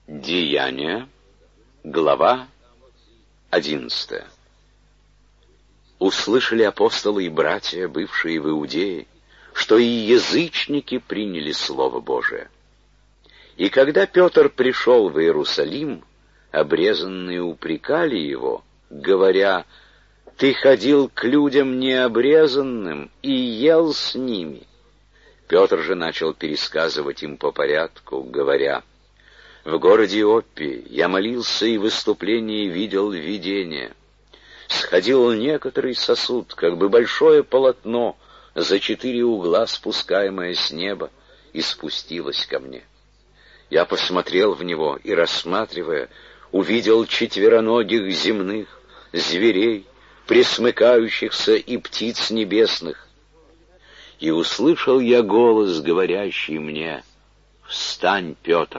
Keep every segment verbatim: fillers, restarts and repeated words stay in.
Деяния, глава одиннадцатая. Услышали апостолы и братья, бывшие в Иудее, что и язычники приняли Слово Божие. И когда Петр пришел в Иерусалим, обрезанные упрекали его, говоря: «Ты ходил к людям необрезанным и ел с ними». Петр же начал пересказывать им по порядку, говоря: «В городе Иоппе я молился и в выступлении видел видение. Сходил некоторый сосуд, как бы большое полотно, за четыре угла спускаемое с неба, и спустилось ко мне. Я посмотрел в него и, рассматривая, увидел четвероногих земных, зверей, пресмыкающихся и птиц небесных. И услышал я голос, говорящий мне: «Встань, Петр,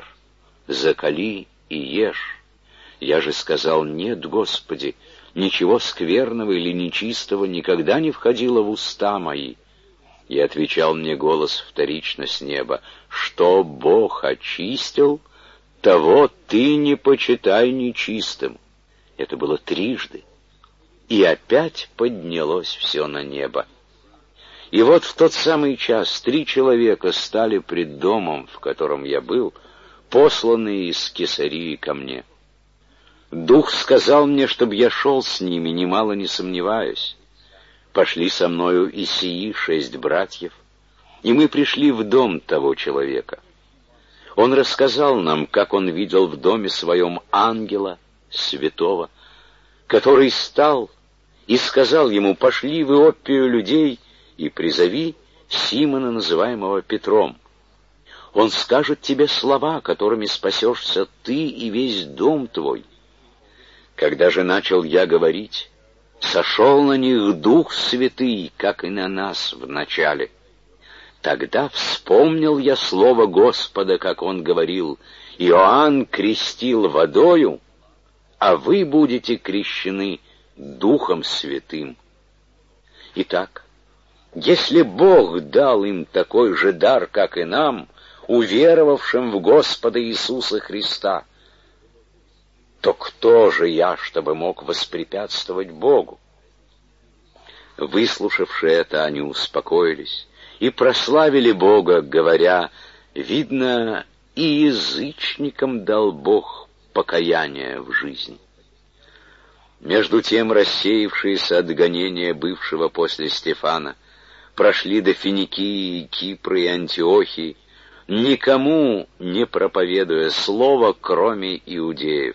закали и ешь». Я же сказал: «Нет, Господи, ничего скверного или нечистого никогда не входило в уста мои». И отвечал мне голос вторично с неба: «Что Бог очистил, того ты не почитай нечистым». Это было трижды, и опять поднялось все на небо. И вот в тот самый час три человека стали пред домом, в котором я был, посланные из Кесарии ко мне. Дух сказал мне, чтобы я шел с ними, немало не сомневаясь. Пошли со мною и сии шесть братьев, и мы пришли в дом того человека. Он рассказал нам, как он видел в доме своем ангела святого, который стал и сказал ему: «Пошли в Иоппию людей и призови Симона, называемого Петром. Он скажет тебе слова, которыми спасешься ты и весь дом твой». Когда же начал я говорить, сошел на них Дух Святый, как и на нас в начале. Тогда вспомнил я слово Господа, как он говорил: «Иоанн крестил водою, а вы будете крещены Духом Святым». Итак, если Бог дал им такой же дар, как и нам, уверовавшим в Господа Иисуса Христа, то кто же я, чтобы мог воспрепятствовать Богу? Выслушавши это, они успокоились и прославили Бога, говоря: «Видно, и язычникам дал Бог покаяние в жизни». Между тем рассеявшиеся от гонения бывшего после Стефана прошли до Финикии, Кипра и Антиохии, никому не проповедуя слова, кроме иудеев.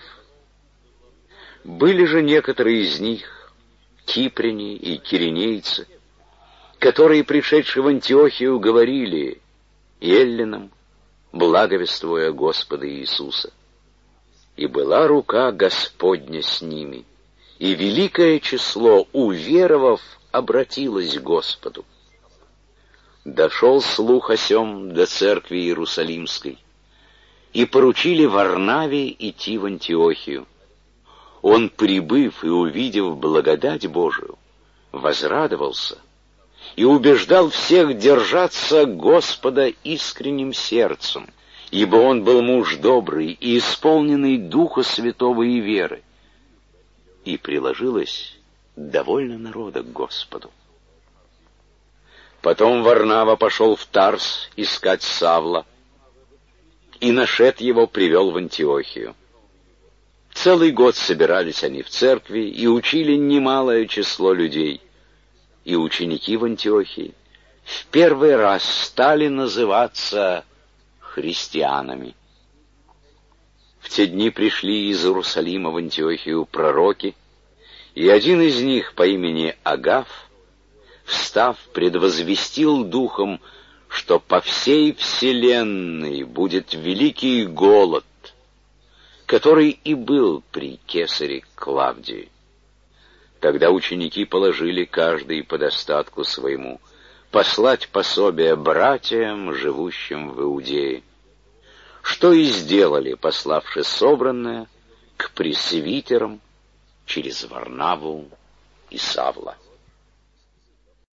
Были же некоторые из них, кипряне и киринейцы, которые, пришедшие в Антиохию, говорили эллинам, благовествуя Господа Иисуса. И была рука Господня с ними, и великое число уверовав обратилось к Господу. Дошел слух о сем до церкви Иерусалимской, и поручили Варнаве идти в Антиохию. Он, прибыв и увидев благодать Божию, возрадовался и убеждал всех держаться Господа искренним сердцем, ибо он был муж добрый и исполненный Духа Святого и веры. И приложилось довольно народа к Господу. Потом Варнава пошел в Тарс искать Савла, и, нашед его, привел в Антиохию. Целый год собирались они в церкви и учили немалое число людей. И ученики в Антиохии в первый раз стали называться христианами. В те дни пришли из Иерусалима в Антиохию пророки, и один из них по имени Агаф, встав, предвозвестил духом, что по всей вселенной будет великий голод, который и был при кесаре Клавдии. Тогда ученики положили каждый по достатку своему послать пособие братьям, живущим в Иудее, что и сделали, пославши собранное к пресвитерам через Варнаву и Савла.